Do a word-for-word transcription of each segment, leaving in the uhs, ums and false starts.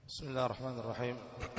بسم الله الرحمن الرحيم.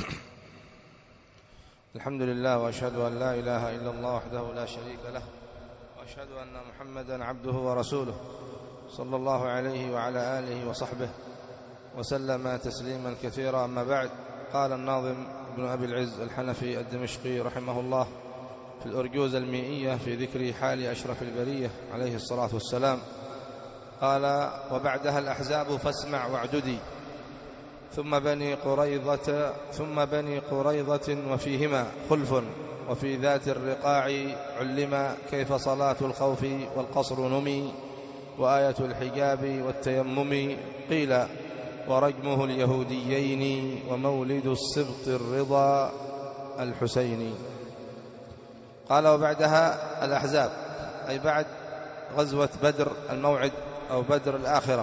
الحمد لله، وأشهد أن لا إله إلا الله وحده لا شريك له، وأشهد أن محمدا عبده ورسوله صلى الله عليه وعلى آله وصحبه وسلم تسليما كثيرا. أما بعد، قال الناظم ابن أبي العز الحنفي الدمشقي رحمه الله في الأرجوز المئية في ذكر حال أشرف البرية عليه الصلاة والسلام، قال: وبعدها الأحزاب فاسمع واعددي، ثم بني قريظة ثم بني قريظة وفيهما خلف، وفي ذات الرقاع علم كيف صلاة الخوف والقصر نمي، وآية الحجاب والتيمم قيل، ورجمه اليهوديين، ومولد السبط الرضا الحسيني. قال: وبعدها الأحزاب، أي بعد غزوة بدر الموعد أو بدر الآخرة.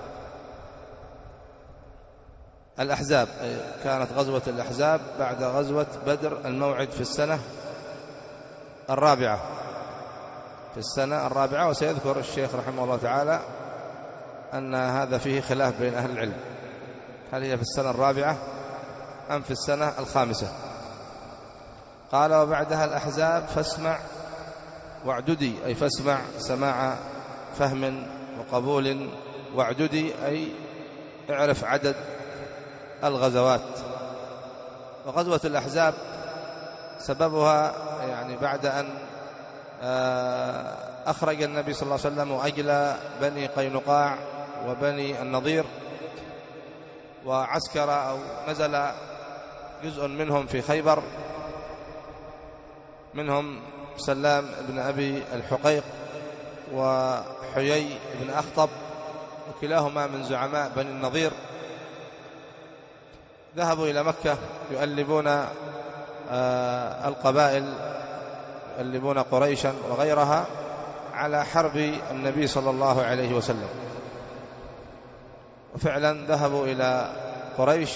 الأحزاب كانت غزوة الأحزاب بعد غزوة بدر الموعد في السنة الرابعة في السنة الرابعة وسيذكر الشيخ رحمه الله تعالى أن هذا فيه خلاف بين أهل العلم، هل هي في السنة الرابعة أم في السنة الخامسة. قال: وبعدها الأحزاب فاسمع واعددي، أي فاسمع سماع فهم وقبول، واعددي أي اعرف عدد الغزوات. وغزوة الأحزاب سببها يعني بعد أن أخرج النبي صلى الله عليه وسلم وأجلى بني قينقاع وبني النضير، وعسكر أو نزل جزء منهم في خيبر، منهم سلام بن أبي الحقيق وحيي بن أخطب، وكلاهما من زعماء بني النضير. ذهبوا إلى مكة يؤلبون القبائل، يؤلبون قريشا وغيرها على حرب النبي صلى الله عليه وسلم. وفعلا ذهبوا إلى قريش،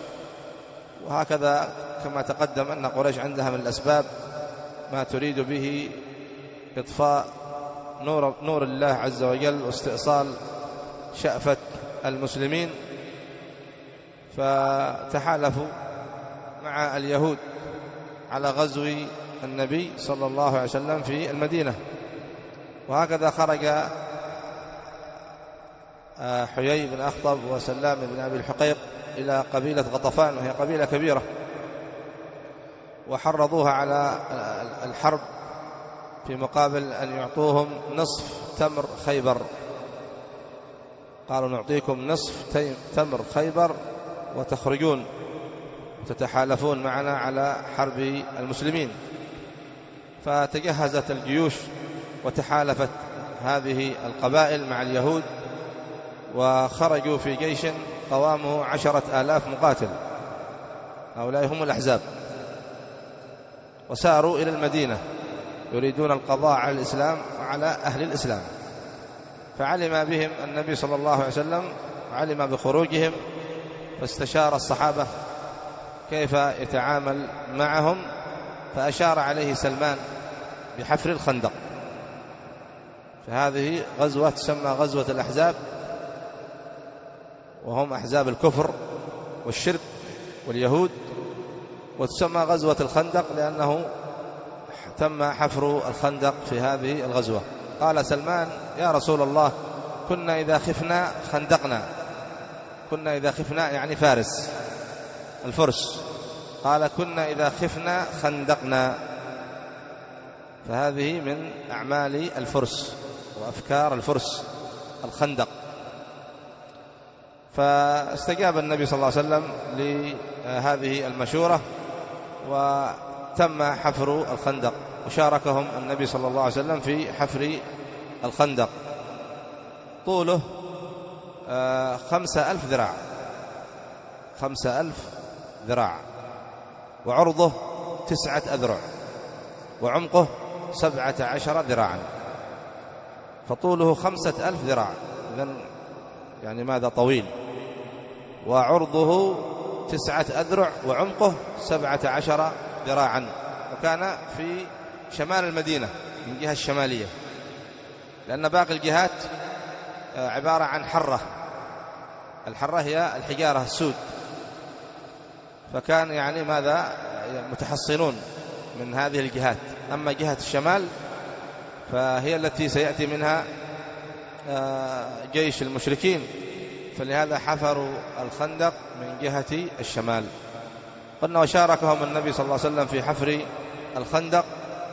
وهكذا كما تقدم أن قريش عندها من الأسباب ما تريد به إطفاء نور, نور الله عز وجل واستئصال شأفة المسلمين، فتحالفوا مع اليهود على غزو النبي صلى الله عليه وسلم في المدينة. وهكذا خرج حيي بن أخطب وسلام بن أبي الحقيق إلى قبيلة غطفان، وهي قبيلة كبيرة، وحرضوها على الحرب في مقابل أن يعطوهم نصف تمر خيبر. قالوا: نعطيكم نصف تمر خيبر وتخرجون وتتحالفون معنا على حرب المسلمين. فتجهزت الجيوش وتحالفت هذه القبائل مع اليهود، وخرجوا في جيش قوامه عشرة آلاف مقاتل، هؤلاء هم الأحزاب، وساروا إلى المدينة يريدون القضاء على الإسلام وعلى أهل الإسلام. فعلم بهم النبي صلى الله عليه وسلم، علم بخروجهم، فاستشار الصحابة كيف يتعامل معهم، فأشار عليه سلمان بحفر الخندق. فهذه غزوة تسمى غزوة الأحزاب، وهم أحزاب الكفر والشرك واليهود، وتسمى غزوة الخندق لأنه تم حفر الخندق في هذه الغزوة. قال سلمان: يا رسول الله، كنا إذا خفنا خندقنا، كنا إذا خفنا يعني فارس الفرس، قال: كنا إذا خفنا خندقنا. فهذه من أعمال الفرس وأفكار الفرس الخندق. فاستجاب النبي صلى الله عليه وسلم لهذه المشورة، وتم حفر الخندق، وشاركهم النبي صلى الله عليه وسلم في حفر الخندق. طوله خمسة ألف ذراع خمسة ألف ذراع وعرضه تسعة أذرع، وعمقه سبعة عشر ذراعا، فطوله خمسة ألف ذراع. إذن يعني ماذا طويل، وعرضه تسعة أذرع وعمقه سبعة عشر ذراعا. وكان في شمال المدينة من جهة الشمالية، لأن باقي الجهات عبارة عن حرة. الحرة هي الحجارة السود فكان يعني ماذا متحصنون من هذه الجهات. أما جهة الشمال فهي التي سيأتي منها جيش المشركين، فلهذا حفروا الخندق من جهة الشمال. قلنا وشاركهم النبي صلى الله عليه وسلم في حفر الخندق،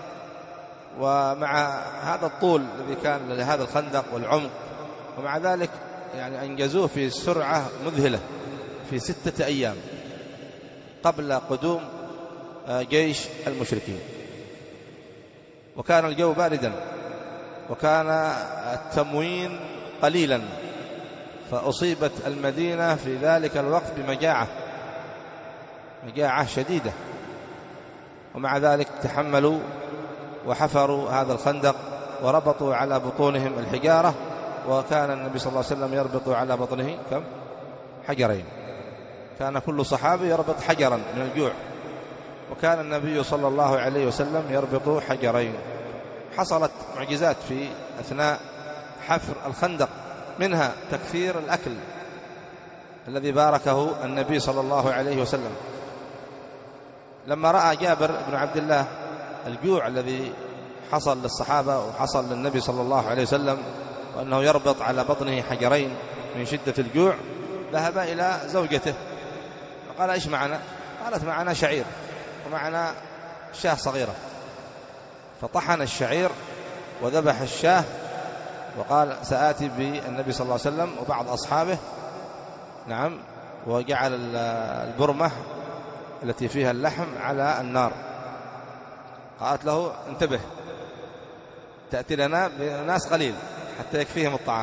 ومع هذا الطول الذي كان لهذا الخندق والعمق، ومع ذلك يعني أنجزوه في سرعة مذهلة في ستة أيام قبل قدوم جيش المشركين. وكان الجو باردا، وكان التموين قليلا، فأصيبت المدينة في ذلك الوقت بمجاعة مجاعة شديدة، ومع ذلك تحملوا وحفروا هذا الخندق وربطوا على بطونهم الحجارة. وكان النبي صلى الله عليه وسلم يربط على بطنه كم حجرين، كان كل صحابي يربط حجرا من الجوع، وكان النبي صلى الله عليه وسلم يربط حجرين. حصلت معجزات في أثناء حفر الخندق، منها تكثير الأكل الذي باركه النبي صلى الله عليه وسلم. لما رأى جابر بن عبد الله الجوع الذي حصل للصحابة وحصل للنبي صلى الله عليه وسلم، وأنه يربط على بطنه حجرين من شدة الجوع، ذهب إلى زوجته وقال: إيش معنا؟ قالت: معنا شعير ومعنا شاة صغيرة. فطحن الشعير وذبح الشاة، وقال: سآتي بالنبي صلى الله عليه وسلم وبعض أصحابه، نعم، وجعل البرمة التي فيها اللحم على النار. قالت له: انتبه، تأتي لنا بناس قليل حتى يكفيهم الطعام.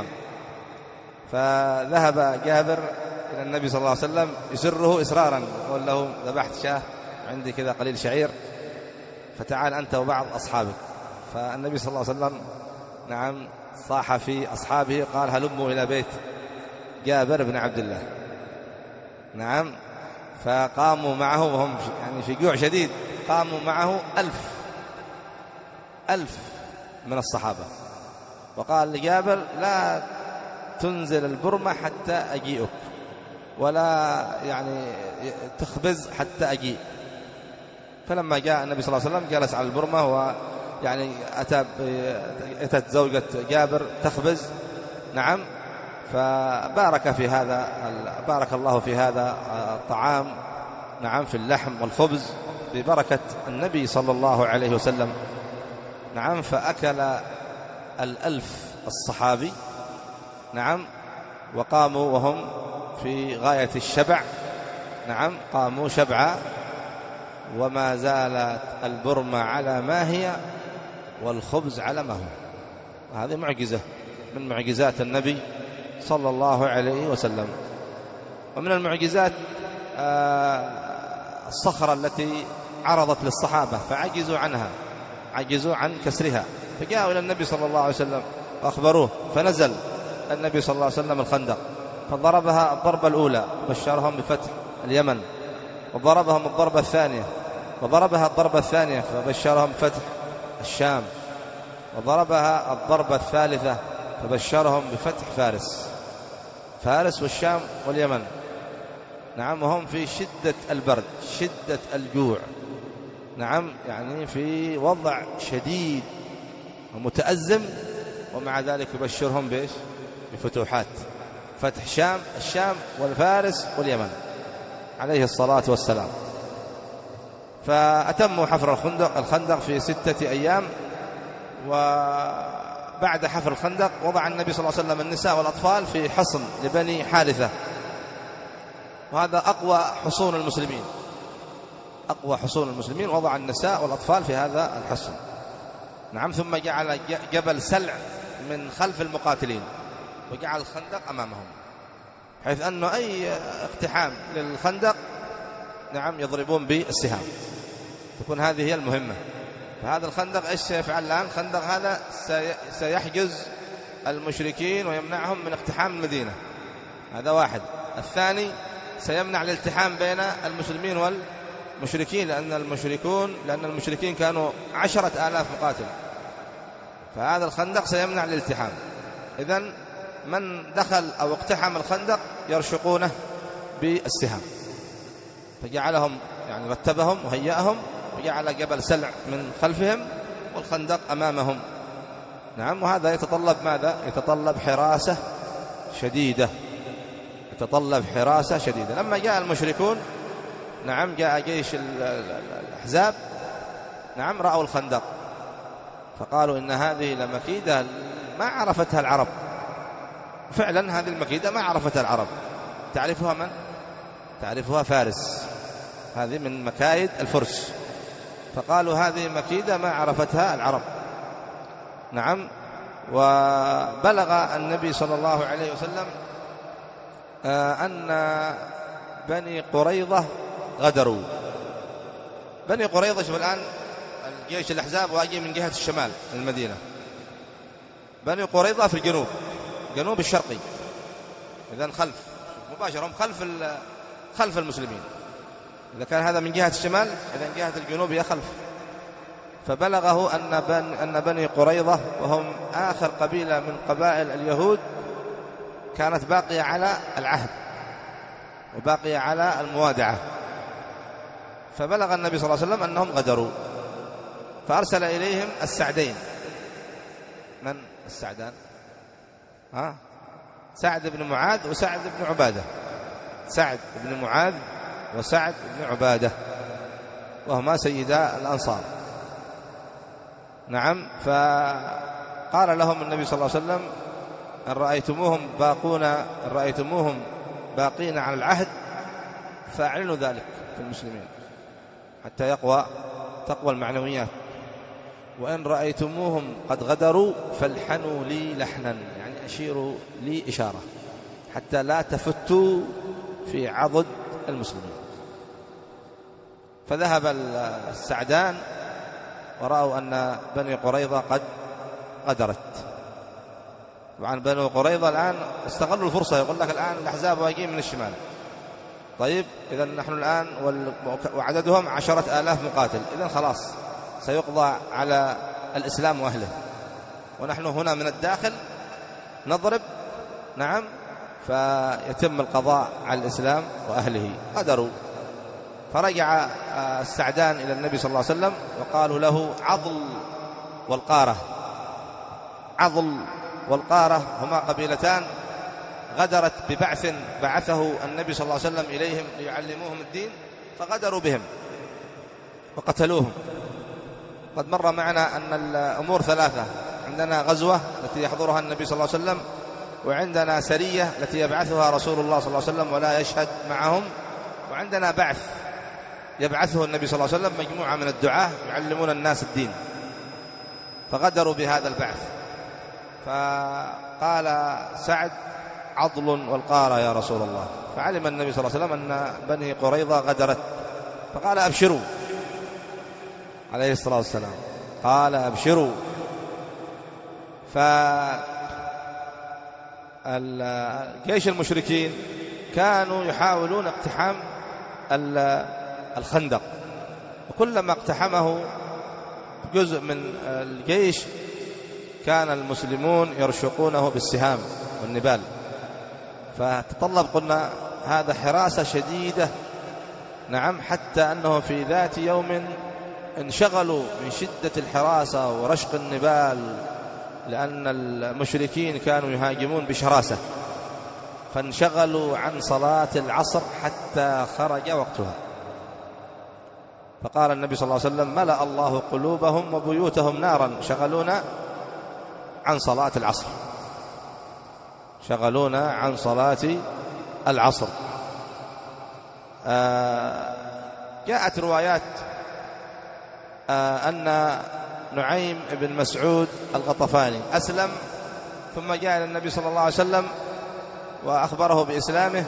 فذهب جابر إلى النبي صلى الله عليه وسلم يسره إسرارا، يقول له: ذبحت شاه، عندي كذا قليل شعير، فتعال أنت وبعض أصحابك. فالنبي صلى الله عليه وسلم نعم صاح في أصحابه، قال: هلموا إلى بيت جابر بن عبد الله. نعم، فقاموا معه وهم يعني في جوع شديد، قاموا معه ألف ألف من الصحابة، وقال لجابر: لا تنزل البرمة حتى أجيئك، ولا يعني تخبز حتى أجيء. فلما جاء النبي صلى الله عليه وسلم جلس على البرمة، ويعني أتى أتت زوجة جابر تخبز، نعم، فبارك في هذا بارك الله في هذا الطعام، نعم، في اللحم والخبز ببركة النبي صلى الله عليه وسلم، نعم. فأكل الألف الصحابي، نعم، وقاموا وهم في غاية الشبع، نعم، قاموا شبعا، وما زالت البرمة على ما هي والخبز على ما هو. هذه معجزة من معجزات النبي صلى الله عليه وسلم. ومن المعجزات الصخرة التي عرضت للصحابة فعجزوا عنها، عجزوا عن كسرها، فجاءوا إلى النبي صلى الله عليه وسلم وأخبروه، فنزل النبي صلى الله عليه وسلم الخندق، فضربها الضربة الأولى بشرهم بفتح اليمن، وضربهم الضربة الثانية، وضربها الضربة الثانية فبشرهم بفتح الشام، وضربها الضربة الثالثة فبشرهم بفتح فارس فارس والشام واليمن، نعم، وهم في شدة البرد، شدة الجوع، نعم، يعني في وضع شديد ومتأزم، ومع ذلك يبشرهم بإيش؟ بفتوحات، فتح شام الشام والفارس واليمن عليه الصلاة والسلام. فأتموا حفر الخندق الخندق في ستة أيام. وبعد حفر الخندق وضع النبي صلى الله عليه وسلم النساء والأطفال في حصن لبني حارثة، وهذا أقوى حصون المسلمين، أقوى حصون المسلمين، وضع النساء والأطفال في هذا الحصن، نعم. ثم جعل جبل سلع من خلف المقاتلين، وجعل الخندق أمامهم، حيث أنه أي اقتحام للخندق، نعم، يضربون بالسهام، تكون هذه هي المهمة. فهذا الخندق إيش سيفعل الآن؟ الخندق هذا سيحجز المشركين ويمنعهم من اقتحام المدينة، هذا واحد. الثاني سيمنع الالتحام بين المسلمين والمشركين، لأن المشركون لأن المشركين كانوا عشرة آلاف مقاتل، فهذا الخندق سيمنع الالتحام. إذن من دخل أو اقتحم الخندق يرشقونه بالسهام، فجعلهم يعني رتبهم وهيأهم وجعل جبل سلع من خلفهم والخندق أمامهم. نعم. وهذا يتطلب ماذا؟ يتطلب حراسة شديدة، يتطلب حراسة شديدة. لما جاء المشركون، نعم، جاء جيش الأحزاب، نعم، رأوا الخندق فقالوا إن هذه لمكيدة ما عرفتها العرب. فعلا هذه المكيدة ما عرفتها العرب. تعرفها من؟ تعرفها فارس، هذه من مكايد الفرس. فقالوا هذه مكيدة ما عرفتها العرب. نعم. وبلغ النبي صلى الله عليه وسلم أن بني قريظة غدروا. بني قريظة، شوف الآن الجيش الأحزاب واجي من جهة الشمال من المدينة، بني قريظة في الجنوب، الجنوب الشرقي، إذن خلف مباشرة، هم خلف خلف المسلمين. إذا كان هذا من جهة الشمال، إذن جهة الجنوب هي خلف. فبلغه أن بن أن بني قريظة، وهم آخر قبيلة من قبائل اليهود، كانت باقية على العهد وباقية على الموادعة. فبلغ النبي صلى الله عليه وسلم أنهم غدروا، فأرسل إليهم السعدين. من السعدان؟ ها؟ سعد بن معاذ وسعد بن عبادة. سعد بن معاذ وسعد بن عبادة، وهما سيدا الأنصار. نعم. فقال لهم النبي صلى الله عليه وسلم: إن رأيتموهم باقون إن رأيتموهم باقين على العهد فاعلنوا ذلك في المسلمين حتى يقوى تقوى المعنويات، وإن رأيتموهم قد غدروا فالحنوا لي لحنا، يعني أشيروا لي إشارة حتى لا تفتوا في عضد المسلمين. فذهب السعدان ورأوا أن بني قريظة قد غدرت. طبعا بني قريظة الآن استغلوا الفرصة، يقول لك الآن الأحزاب واجين من الشمال، طيب إذا نحن الآن وعددهم عشرة آلاف مقاتل، إذا خلاص سيقضى على الإسلام وأهله، ونحن هنا من الداخل نضرب، نعم، فيتم القضاء على الإسلام وأهله. قدروا. فرجع السعدان إلى النبي صلى الله عليه وسلم وقالوا له: عضل والقارة. عضل والقارة هما قبيلتان غدرت ببعث بعثه النبي صلى الله عليه وسلم إليهم ليعلموهم الدين، فغدروا بهم وقتلوهم. قد مر معنا أن الأمور ثلاثة: عندنا غزوة التي يحضرها النبي صلى الله عليه وسلم، وعندنا سرية التي يبعثها رسول الله صلى الله عليه وسلم ولا يشهد معهم، وعندنا بعث يبعثه النبي صلى الله عليه وسلم مجموعة من الدعاة يعلمون الناس الدين. فغدروا بهذا البعث. فقال سعد: عضل والقارة يا رسول الله. فعلم النبي صلى الله عليه وسلم أن بني قريظة غدرت، فقال: أبشروا، عليه الصلاة والسلام قال: أبشروا. فالجيش المشركين كانوا يحاولون اقتحام الخندق، وكلما اقتحمه جزء من الجيش كان المسلمون يرشقونه بالسهام والنبال. فتطلب، قلنا، هذا حراسة شديدة. نعم. حتى أنه في ذات يوم انشغلوا من شدة الحراسة ورشق النبال، لأن المشركين كانوا يهاجمون بشراسة، فانشغلوا عن صلاة العصر حتى خرج وقتها. فقال النبي صلى الله عليه وسلم: ملأ الله قلوبهم وبيوتهم نارا، شغلونا عن صلاة العصر، شغلونا عن صلاة العصر. آه جاءت روايات آه أن نعيم بن مسعود الغطفاني أسلم، ثم جاء إلى النبي صلى الله عليه وسلم وأخبره بإسلامه،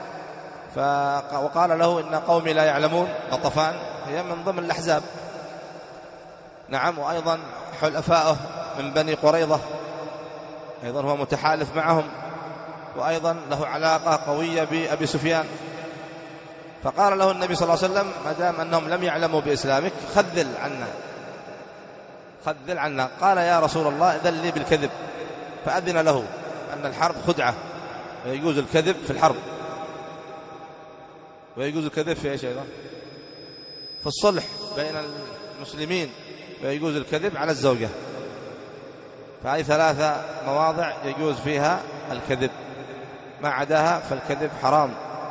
وقال له: إن قومي لا يعلمون. غطفان هي من ضمن الأحزاب، نعم، وأيضا حلفائه من بني قريظة، أيضا هو متحالف معهم، وأيضا له علاقة قوية بأبي سفيان. فقال له النبي صلى الله عليه وسلم: ما دام أنهم لم يعلموا بإسلامك خذل عنا، خذل عنا. قال: يا رسول الله إذن لي بالكذب. فأذن له أن الحرب خدعة، يجوز الكذب في الحرب. ويجوز الكذب في إيش أيضا؟ في الصلح بين المسلمين، ويجوز الكذب على الزوجة. فهذه ثلاثة مواضع يجوز فيها الكذب، ما عداها فالكذب حرام.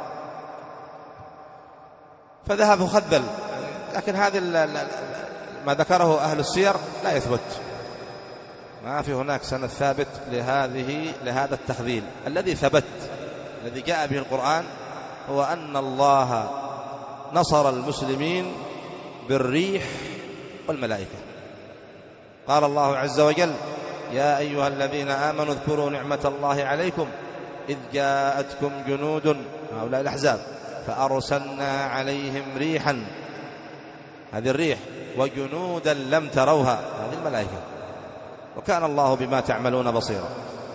فذهب وخذل، لكن هذا ما ذكره أهل السير لا يثبت، ما في هناك سند ثابت لهذه لهذا التخذيل. الذي ثبت الذي جاء به القرآن هو أن الله نصر المسلمين بالريح والملائكة. قال الله عز وجل: يا أيها الذين آمنوا اذكروا نعمة الله عليكم إذ جاءتكم جنود، هؤلاء الأحزاب، فأرسلنا عليهم ريحا، هذه الريح، وجنودا لم تروها، هذه الملائكة، وكان الله بما تعملون بصيرا.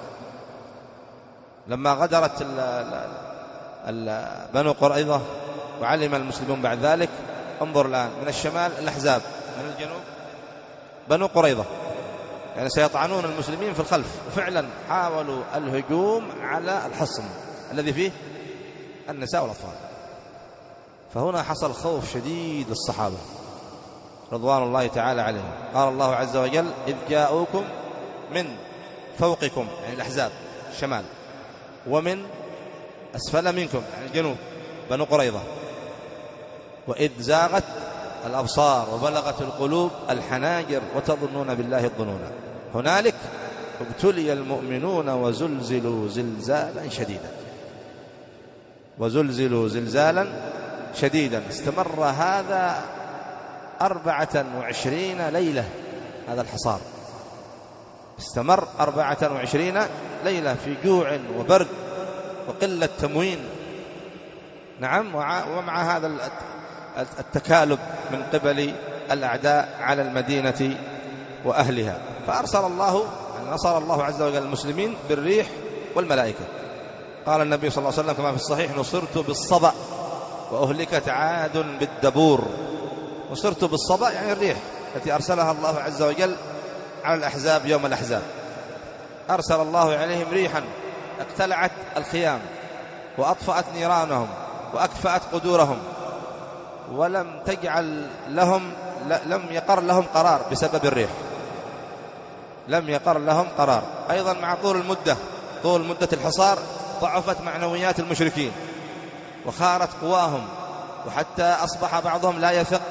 لما غدرت ال ال بنو قريظة وعلم المسلمون بعد ذلك، انظر الآن، من الشمال الأحزاب، من الجنوب بنو قريظة، يعني سيطعنون المسلمين في الخلف. وفعلا حاولوا الهجوم على الحصن الذي فيه النساء والأطفال. فهنا حصل خوف شديد للصحابة رضوان الله تعالى عليهم. قال الله عز وجل: إذ جاءوكم من فوقكم، يعني الأحزاب الشمال، ومن أسفل منكم، يعني الجنوب بنو قريظة، وإذ زاغت الأبصار وبلغت القلوب الحناجر وتظنون بالله الظنون هنالك ابتلي المؤمنون وزلزلوا زلزالا شديدا. وزلزلوا زلزالا شديدا. استمر هذا أربعة وعشرين ليلة، هذا الحصار استمر أربعة وعشرين ليلة في جوع وبرد وقلة تموين. نعم، ومع هذا التكالب من قبل الأعداء على المدينة وأهلها. فأرسل الله، نصر الله عز وجل المسلمين بالريح والملائكة. قال النبي صلى الله عليه وسلم كما في الصحيح: نصرت بالصبأ وأهلكت عاد بالدبور. نصرت بالصبأ يعني الريح التي أرسلها الله عز وجل على الأحزاب يوم الأحزاب. أرسل الله عليهم ريحا اقتلعت الخيام وأطفأت نيرانهم وأكفأت قدورهم، ولم تجعل لهم لم يقر لهم قرار بسبب الريح، لم يقر لهم قرار. أيضا مع طول المدة طول مدة الحصار ضعفت معنويات المشركين وخارت قواهم، وحتى أصبح بعضهم لا يثق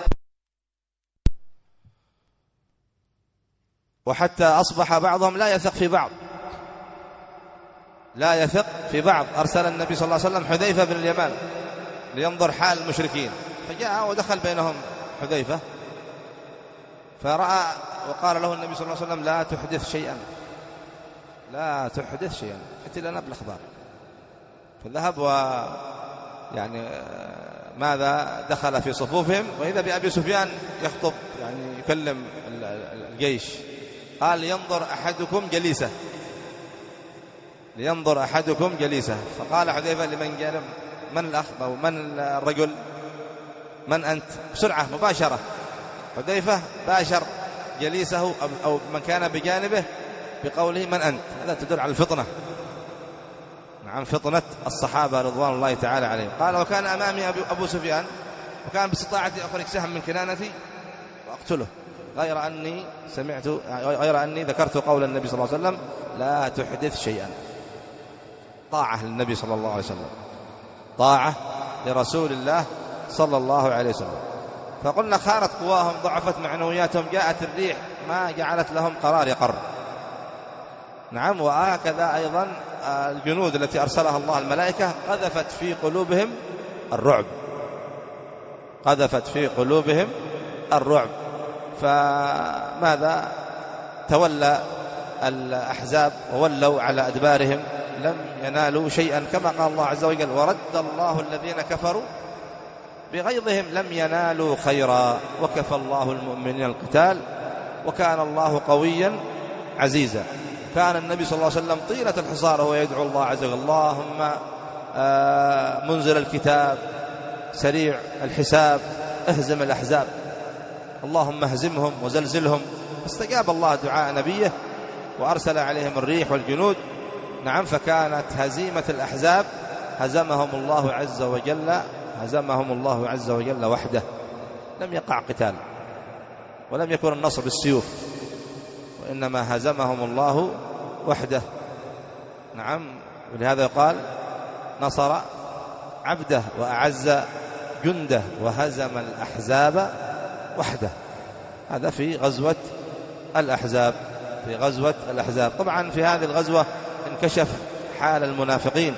وحتى أصبح بعضهم لا يثق في بعض لا يثق في بعض أرسل النبي صلى الله عليه وسلم حذيفة بن اليمان لينظر حال المشركين، فجاء ودخل بينهم حذيفة فرأى، وقال له النبي صلى الله عليه وسلم: لا تحدث شيئا لا تحدث شيئا حتى لنا بالأخبار. فذهب و يعني ماذا دخل في صفوفهم، وإذا بأبي سفيان يخطب، يعني يكلم الجيش. قال: لينظر أحدكم جليسه لينظر أحدكم جليسه فقال حذيفة لمن جانب: من الأخ أو من الرجل؟ من أنت؟ بسرعة مباشرة حذيفة باشر جليسه أو من كان بجانبه بقوله: من أنت؟ هذا تدل على الفطنة، عن فطنة الصحابة رضوان الله تعالى عليهم. قال: وكان أمامي أبو سفيان، وكان باستطاعتي أخرج سهم من كنانتي وأقتله، غير أني سمعت غير أني ذكرت قول النبي صلى الله عليه وسلم: لا تحدث شيئا. طاعة للنبي صلى الله عليه وسلم، طاعة لرسول الله صلى الله عليه وسلم. فقلنا خارت قواهم، ضعفت معنوياتهم، جاءت الريح ما جعلت لهم قرار يقر. نعم، وهكذا أيضا الجنود التي أرسلها الله الملائكة قذفت في قلوبهم الرعب قذفت في قلوبهم الرعب فماذا؟ تولى الأحزاب وولوا على أدبارهم، لم ينالوا شيئا، كما قال الله عز وجل: ورد الله الذين كفروا بغيظهم لم ينالوا خيرا وكفى الله المؤمنين القتال وكان الله قويا عزيزا. كان النبي صلى الله عليه وسلم طيلة الحصار وهو يدعو الله عز وجل: اللهم منزل الكتاب سريع الحساب اهزم الأحزاب، اللهم اهزمهم وزلزلهم. فاستجاب الله دعاء نبيه وأرسل عليهم الريح والجنود. نعم، فكانت هزيمة الأحزاب هزمهم الله عز وجل هزمهم الله عز وجل وحده، لم يقع قتال ولم يكن النصر بالسيوف، وإنما هزمهم الله وحده. نعم، ولهذا يقال نصر عبده وأعز جنده وهزم الأحزاب وحده. هذا في غزوة الأحزاب، في غزوة الأحزاب. طبعا في هذه الغزوة انكشف حال المنافقين،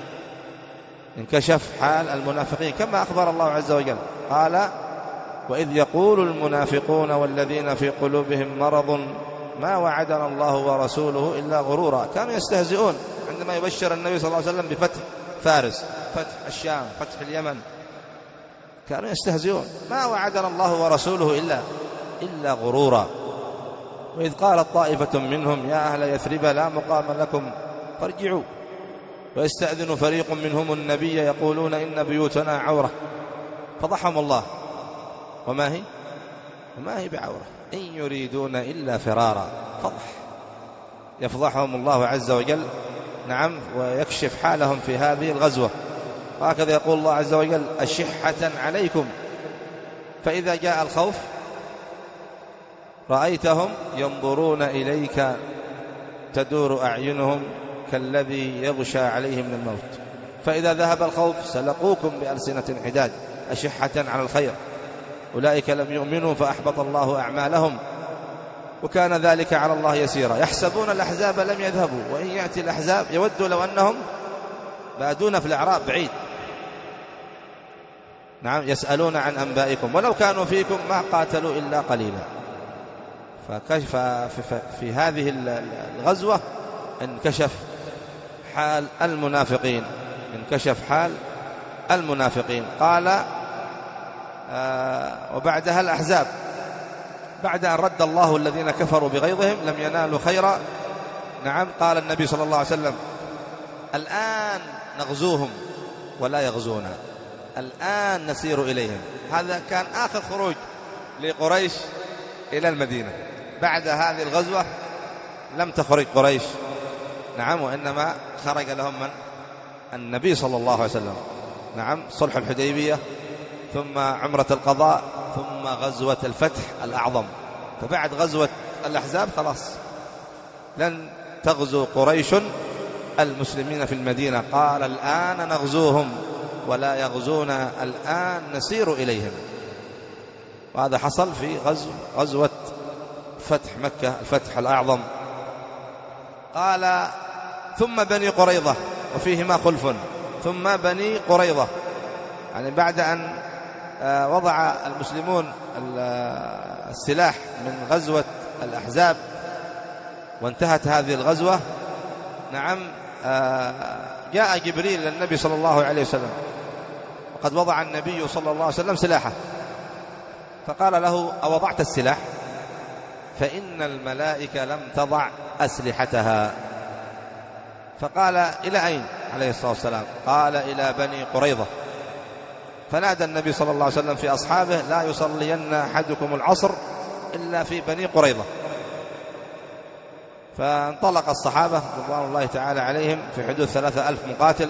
انكشف حال المنافقين كما أخبر الله عز وجل، قال: وإذ يقول المنافقون والذين في قلوبهم مرض ما وعدنا الله ورسوله إلا غرورا. كانوا يستهزئون عندما يبشر النبي صلى الله عليه وسلم بفتح فارس، فتح الشام، فتح اليمن، كانوا يستهزئون، ما وعدنا الله ورسوله إلا إلا غرورا. وإذ قالت طائفة منهم يا أهل يثرب لا مقام لكم فارجعوا ويستأذن فريق منهم النبي يقولون إن بيوتنا عورة فضحهم الله وما هي وما هي بعورة إن يريدون إلا فرارا. فضح، يفضحهم الله عز وجل. نعم، ويكشف حالهم في هذه الغزوة. وهكذا يقول الله عز وجل: أشحة عليكم فإذا جاء الخوف رأيتهم ينظرون إليك تدور أعينهم كالذي يغشى عليه من الموت فإذا ذهب الخوف سلقوكم بألسنة حداد أشحة على الخير أولئك لم يؤمنوا فأحبط الله أعمالهم وكان ذلك على الله يسيرا. يحسبون الأحزاب لم يذهبوا وإن يأتي الأحزاب يودوا لو أنهم بادون في الأعراب بعيد. نعم، يسألون عن أنبائكم ولو كانوا فيكم ما قاتلوا إلا قليلا. فكشف في هذه الغزوة انكشف حال المنافقين، انكشف حال المنافقين. قال آه وبعدها الأحزاب، بعد أن رد الله الذين كفروا بغيظهم لم ينالوا خيرا. نعم، قال النبي صلى الله عليه وسلم: الآن نغزوهم ولا يغزونا، الآن نسير إليهم. هذا كان آخر خروج لقريش إلى المدينة. بعد هذه الغزوة لم تخرج قريش، نعم، وإنما خرج لهم من؟ النبي صلى الله عليه وسلم. نعم، صلح الحديبية ثم عمرة القضاء ثم غزوة الفتح الأعظم. فبعد غزوة الأحزاب خلاص لن تغزو قريش المسلمين في المدينة. قال: الآن نغزوهم ولا يغزون، الآن نسير إليهم. وهذا حصل في غزو غزوة فتح مكة، الفتح الأعظم. قال: ثم بني قريظة وفيهما خلف، ثم بني قريظة، يعني بعد أن وضع المسلمون السلاح من غزوة الأحزاب وانتهت هذه الغزوة، نعم، جاء جبريل للنبي صلى الله عليه وسلم وقد وضع النبي صلى الله عليه وسلم سلاحه، فقال له: أوضعت السلاح؟ فإن الملائكة لم تضع أسلحتها. فقال: إلى أين عليه الصلاة والسلام؟ قال: إلى بني قريظة. فنادى النبي صلى الله عليه وسلم في أصحابه: لا يصلين أحدكم العصر إلا في بني قريظة. فانطلق الصحابة رضوان الله تعالى عليهم في حدود ثلاثة ألف مقاتل،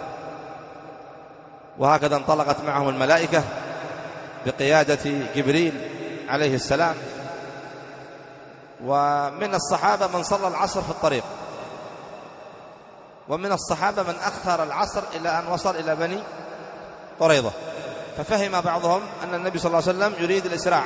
وهكذا انطلقت معهم الملائكة بقيادة جبريل عليه السلام. ومن الصحابة من صلى العصر في الطريق، ومن الصحابة من أخر العصر إلى أن وصل إلى بني قريظة. ففهم بعضهم أن النبي صلى الله عليه وسلم يريد الإسراع،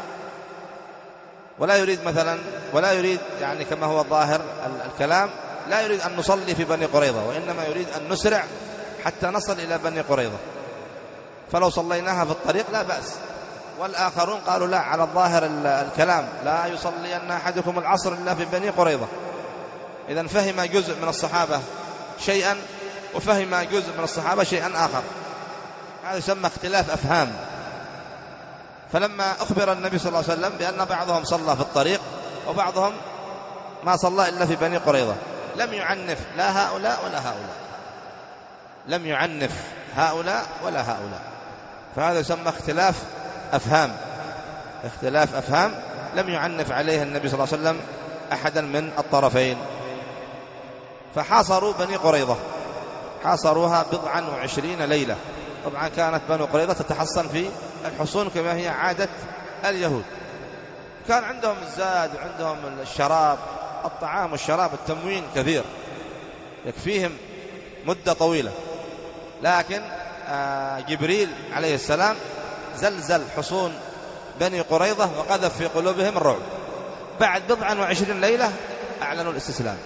ولا يريد مثلا ولا يريد يعني كما هو ظاهر الكلام، لا يريد أن نصلي في بني قريظة، وإنما يريد أن نسرع حتى نصل إلى بني قريظة، فلو صليناها في الطريق لا بأس. والآخرون قالوا لا، على الظاهر الكلام لا يصلين أحدكم العصر إلا في بني قريظة. إذن فهم جزء من الصحابة شيئا وفهم جزء من الصحابة شيئا آخر، هذا يسمى اختلاف أفهام. فلما أخبر النبي صلى الله عليه وسلم بأن بعضهم صلى في الطريق وبعضهم ما صلى إلا في بني قريظة، لم يعنف لا هؤلاء ولا هؤلاء، لم يعنف هؤلاء ولا هؤلاء. فهذا يسمى اختلاف أفهام، اختلاف أفهام لم يعنف عليه النبي صلى الله عليه وسلم أحدا من الطرفين. فحاصروا بني قريظة حاصروها بضعا وعشرين ليلة. طبعا كانت بنو قريظة تتحصن في الحصون كما هي عادة اليهود. كان عندهم الزاد وعندهم الشراب، الطعام والشراب، التموين كثير يكفيهم مدة طويلة. لكن جبريل عليه السلام زلزل حصون بني قريظة وقذف في قلوبهم الرعب. بعد بضعا وعشرين ليلة أعلنوا الاستسلام،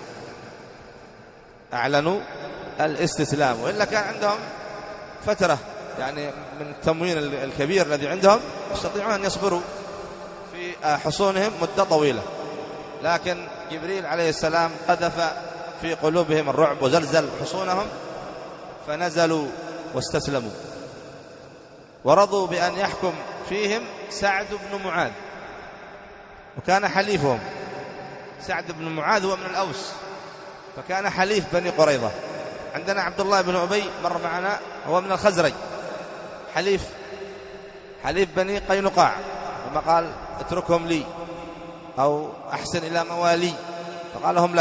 أعلنوا الاستسلام. وإلا كان عندهم فترة يعني من التموين الكبير الذي عندهم يستطيعون أن يصبروا في حصونهم مدة طويلة. لكن جبريل عليه السلام قذف في قلوبهم الرعب وزلزل حصونهم، فنزلوا واستسلموا، ورضوا بأن يحكم فيهم سعد بن معاذ، وكان حليفهم. سعد بن معاذ هو من الأوس، فكان حليف بني قريظة. عندنا عبد الله بن أبي مر معنا، هو من الخزرج، حليف حليف بني قينقاع، لما قال اتركهم لي أو أحسن إلى موالي، فقال هم لك.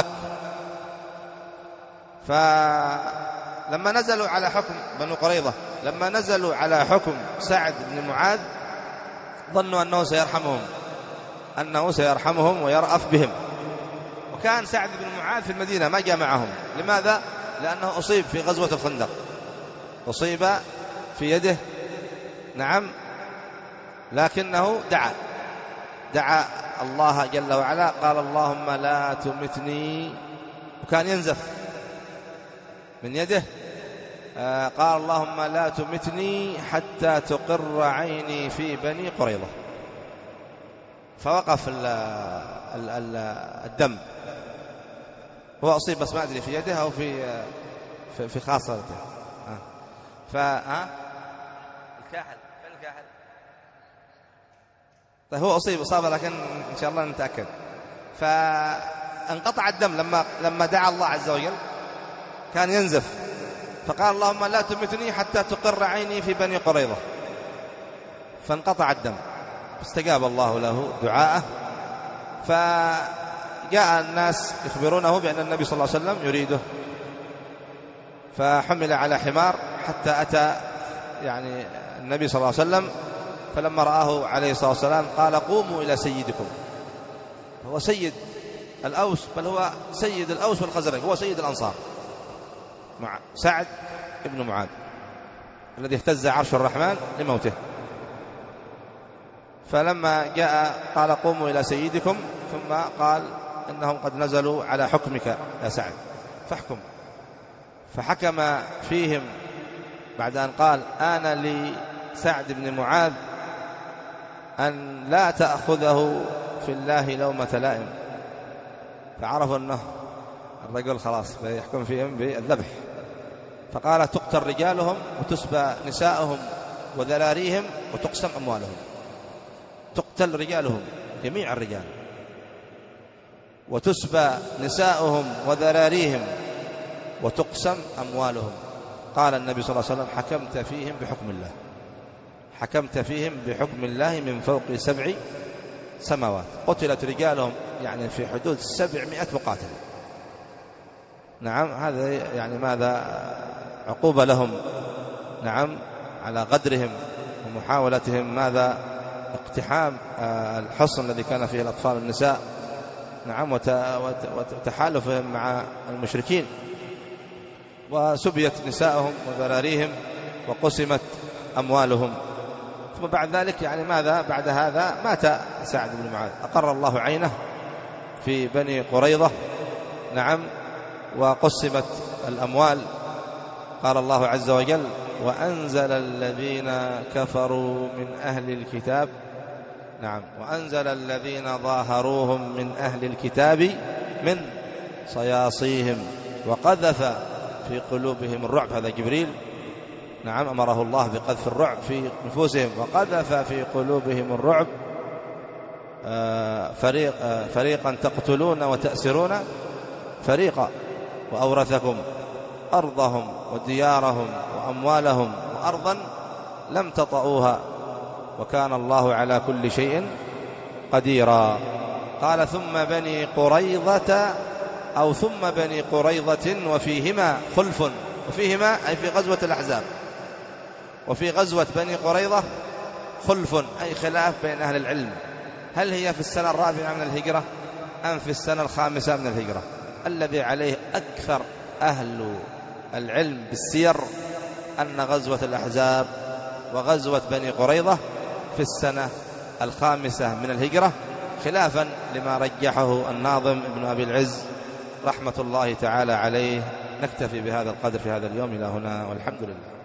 فلما نزلوا على حكم بنو قريظة، لما نزلوا على حكم سعد بن معاذ ظنوا أنه سيرحمهم أنه سيرحمهم ويرأف بهم. وكان سعد بن معاذ في المدينة ما جاء معهم. لماذا؟ لأنه أصيب في غزوة الخندق، أصيب في يده، نعم، لكنه دعا دعا الله جل وعلا، قال اللهم لا تمتني، وكان ينزف من يده، قال اللهم لا تمتني حتى تقر عيني في بني قريظة. فوقف ال ال ال الدم. هو أصيب بس ما أدري في يده أو في في, في خاصرته. فها الكاحل فين الكاحل؟ طيب هو أصيب إصابة، لكن إن شاء الله نتأكد. فانقطع الدم لما لما دعا الله عز وجل، كان ينزف، فقال اللهم لا تمتني حتى تقر عيني في بني قريظة، فانقطع الدم، استجاب الله له دعاءه. فجاء الناس يخبرونه بأن النبي صلى الله عليه وسلم يريده، فحمل على حمار حتى أتى يعني النبي صلى الله عليه وسلم. فلما رآه عليه الصلاة والسلام قال قوموا إلى سيدكم. هو سيد الأوس، بل هو سيد الأوس والخزرج، هو سيد الأنصار، مع سعد بن معاذ الذي اهتز عرش الرحمن لموته. فلما جاء قال قوموا إلى سيدكم، ثم قال إنهم قد نزلوا على حكمك يا سعد فاحكم. فحكم فيهم بعد أن قال آن لسعد بن معاذ أن لا تأخذه في الله لومة لائم. فعرفوا أنه الرجل خلاص فيحكم فيهم بالذبح. فقال تقتل رجالهم وتسبى نساءهم وذراريهم وتقسم أموالهم. تقتل رجالهم جميع الرجال، وتسبى نساؤهم وذراريهم وتقسم أموالهم. قال النبي صلى الله عليه وسلم حكمت فيهم بحكم الله، حكمت فيهم بحكم الله من فوق سبع سماوات. قتلت رجالهم يعني في حدود سبعمائة مقاتل. نعم، هذا يعني ماذا عقوبة لهم، نعم، على غدرهم ومحاولتهم ماذا اقتحام الحصن الذي كان فيه الأطفال والنساء، نعم، وتحالفهم مع المشركين. وسبيت نساءهم وذراريهم وقسمت أموالهم. ثم بعد ذلك يعني ماذا بعد هذا مات سعد بن معاذ، أقر الله عينه في بني قريظة، نعم، وقسمت الأموال. قال الله عز وجل وأنزل الذين كفروا من أهل الكتاب، نعم، وأنزل الذين ظاهروهم من أهل الكتاب من صياصيهم وقذف في قلوبهم الرعب. هذا جبريل، نعم، أمره الله بقذف الرعب في نفوسهم. وقذف في قلوبهم الرعب فريق فريقا تقتلون وتأسرون فريقا، وأورثكم أرضهم وديارهم وأموالهم وأرضا لم تطئوها وكان الله على كل شيء قديرا. قال ثم بني قريظة أو ثم بني قريظة وفيهما خلف وفيهما أي في غزوة الأحزاب وفي غزوة بني قريظة خلف أي خلاف بين أهل العلم، هل هي في السنة الرابعة من الهجرة أم في السنة الخامسة من الهجرة؟ الذي عليه أكثر أهل العلم بالسير أن غزوة الأحزاب وغزوة بني قريظة في السنة الخامسة من الهجرة، خلافا لما رجحه الناظم ابن أبي العز رحمة الله تعالى عليه. نكتفي بهذا القدر في هذا اليوم إلى هنا، والحمد لله.